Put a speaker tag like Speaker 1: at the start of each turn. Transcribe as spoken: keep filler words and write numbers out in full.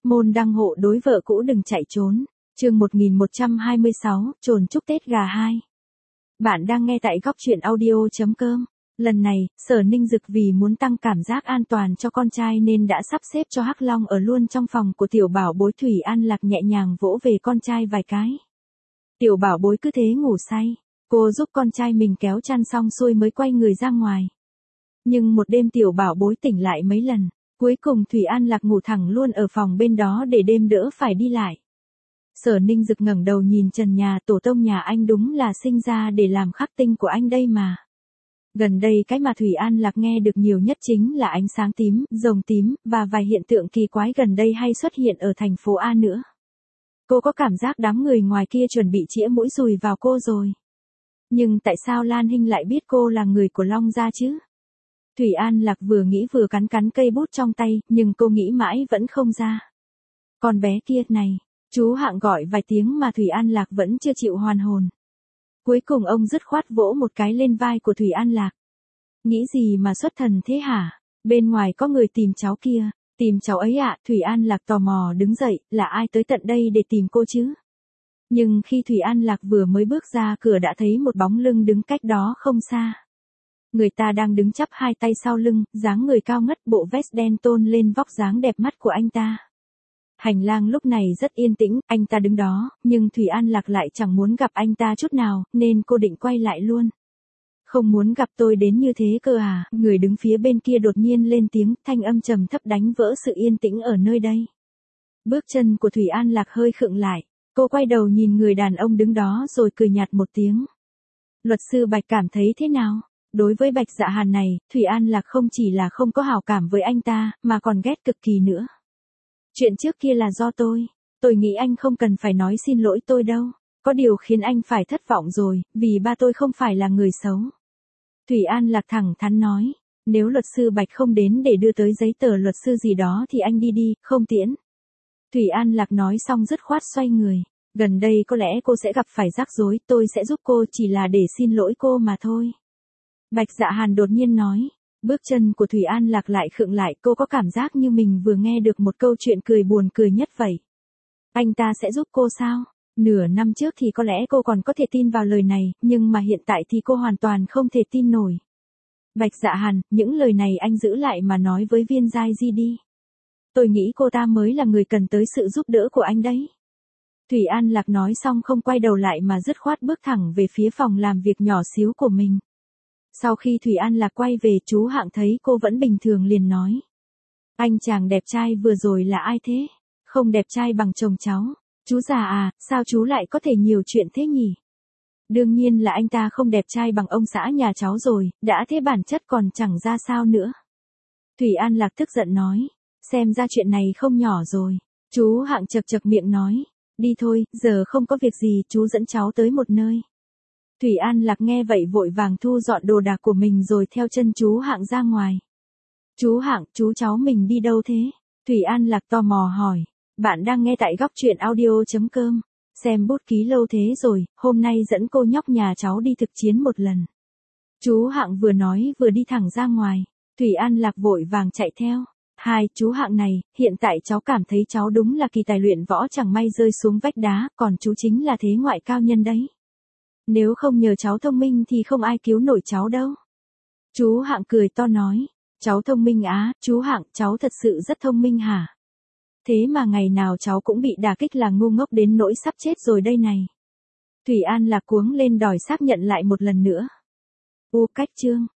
Speaker 1: Môn đăng hộ đối vợ cũ đừng chạy trốn. Chương một nghìn một trăm hai mươi sáu, trồn chúc Tết gà hai. Bạn đang nghe tại góc truyện audio chấm com. Lần này, Sở Ninh Dực vì muốn tăng cảm giác an toàn cho con trai nên đã sắp xếp cho Hắc Long ở luôn trong phòng của tiểu bảo bối. Thủy An Lạc nhẹ nhàng vỗ về con trai vài cái. Tiểu bảo bối cứ thế ngủ say. Cô giúp con trai mình kéo chăn xong xuôi mới quay người ra ngoài. Nhưng một đêm tiểu bảo bối tỉnh lại mấy lần. Cuối cùng Thủy An Lạc ngủ thẳng luôn ở phòng bên đó để đêm đỡ phải đi lại. Sở Ninh Dực ngẩng đầu nhìn trần nhà, tổ tông nhà anh đúng là sinh ra để làm khắc tinh của anh đây mà. Gần đây cái mà Thủy An Lạc nghe được nhiều nhất chính là ánh sáng tím, rồng tím, và vài hiện tượng kỳ quái gần đây hay xuất hiện ở thành phố A nữa. Cô có cảm giác đám người ngoài kia chuẩn bị chĩa mũi dùi vào cô rồi. Nhưng tại sao Lan Hinh lại biết cô là người của Long gia chứ? Thủy An Lạc vừa nghĩ vừa cắn cắn cây bút trong tay, nhưng cô nghĩ mãi vẫn không ra. Con bé kia này, chú Hạng gọi vài tiếng mà Thủy An Lạc vẫn chưa chịu hoàn hồn. Cuối cùng ông dứt khoát vỗ một cái lên vai của Thủy An Lạc. Nghĩ gì mà xuất thần thế hả? Bên ngoài có người tìm cháu kia. Tìm cháu ấy ạ? À? Thủy An Lạc tò mò đứng dậy, là ai tới tận đây để tìm cô chứ? Nhưng khi Thủy An Lạc vừa mới bước ra cửa đã thấy một bóng lưng đứng cách đó không xa. Người ta đang đứng chắp hai tay sau lưng, dáng người cao ngất, bộ vest đen tôn lên vóc dáng đẹp mắt của anh ta. Hành lang lúc này rất yên tĩnh, anh ta đứng đó, nhưng Thủy An Lạc lại chẳng muốn gặp anh ta chút nào, nên cô định quay lại luôn. Không muốn gặp tôi đến như thế cơ à? Người đứng phía bên kia đột nhiên lên tiếng, thanh âm trầm thấp đánh vỡ sự yên tĩnh ở nơi đây. Bước chân của Thủy An Lạc hơi khựng lại, cô quay đầu nhìn người đàn ông đứng đó rồi cười nhạt một tiếng. Luật sư Bạch cảm thấy thế nào? Đối với Bạch Dạ Hàn này, Thủy An Lạc không chỉ là không có hảo cảm với anh ta, mà còn ghét cực kỳ nữa. Chuyện trước kia là do tôi. Tôi nghĩ anh không cần phải nói xin lỗi tôi đâu. Có điều khiến anh phải thất vọng rồi, vì ba tôi không phải là người xấu. Thủy An Lạc thẳng thắn nói. Nếu luật sư Bạch không đến để đưa tới giấy tờ luật sư gì đó thì anh đi đi, không tiễn. Thủy An Lạc nói xong dứt khoát xoay người. Gần đây có lẽ cô sẽ gặp phải rắc rối, tôi sẽ giúp cô chỉ là để xin lỗi cô mà thôi. Bạch Dạ Hàn đột nhiên nói. Bước chân của Thủy An Lạc lại khựng lại, cô có cảm giác như mình vừa nghe được một câu chuyện cười buồn cười nhất vậy. Anh ta sẽ giúp cô sao? Nửa năm trước thì có lẽ cô còn có thể tin vào lời này, nhưng mà hiện tại thì cô hoàn toàn không thể tin nổi. Bạch Dạ Hàn, những lời này anh giữ lại mà nói với Viên Giai Di đi. Tôi nghĩ cô ta mới là người cần tới sự giúp đỡ của anh đấy. Thủy An Lạc nói xong không quay đầu lại mà dứt khoát bước thẳng về phía phòng làm việc nhỏ xíu của mình. Sau khi Thủy An Lạc quay về, chú Hạng thấy cô vẫn bình thường liền nói. Anh chàng đẹp trai vừa rồi là ai thế? Không đẹp trai bằng chồng cháu. Chú già à, sao chú lại có thể nhiều chuyện thế nhỉ? Đương nhiên là anh ta không đẹp trai bằng ông xã nhà cháu rồi, đã thế bản chất còn chẳng ra sao nữa. Thủy An Lạc tức giận nói. Xem ra chuyện này không nhỏ rồi. Chú Hạng chật chật miệng nói. Đi thôi, giờ không có việc gì, chú dẫn cháu tới một nơi. Thủy An Lạc nghe vậy vội vàng thu dọn đồ đạc của mình rồi theo chân chú Hạng ra ngoài. Chú Hạng, chú cháu mình đi đâu thế? Thủy An Lạc tò mò hỏi. Bạn đang nghe tại góc truyện audio chấm com. Xem bút ký lâu thế rồi, hôm nay dẫn cô nhóc nhà cháu đi thực chiến một lần. Chú Hạng vừa nói vừa đi thẳng ra ngoài. Thủy An Lạc vội vàng chạy theo. Hai, chú Hạng này, hiện tại cháu cảm thấy cháu đúng là kỳ tài luyện võ chẳng may rơi xuống vách đá, còn chú chính là thế ngoại cao nhân đấy. Nếu không nhờ cháu thông minh thì không ai cứu nổi cháu đâu. Chú Hạng cười to nói. Cháu thông minh á? Chú Hạng, cháu thật sự rất thông minh hả? Thế mà ngày nào cháu cũng bị đả kích là ngu ngốc đến nỗi sắp chết rồi đây này. Thủy An Lạc cuống lên đòi xác nhận lại một lần nữa. U cách chương.